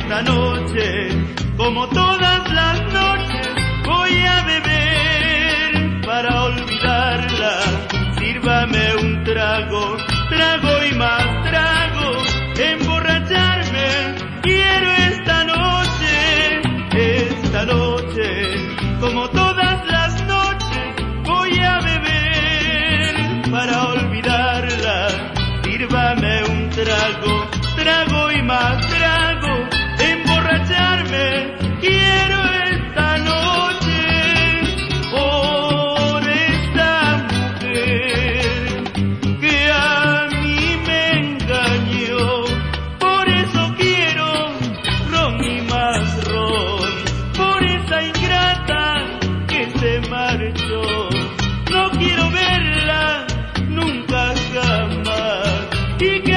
esta noche, como todas las noches, voy a beber para olvidarla. Sírvame un trago, trago y más trago, emborracharme quiero esta noche, como todas las noches, voy a beber para olvidarla. Sírvame un trago, trago y más trago, emborracharme quiero esta noche por esta mujer que a mí me engañó. Por eso quiero ron y más ron, por esa ingrata que se marchó. No quiero verla nunca jamás. Y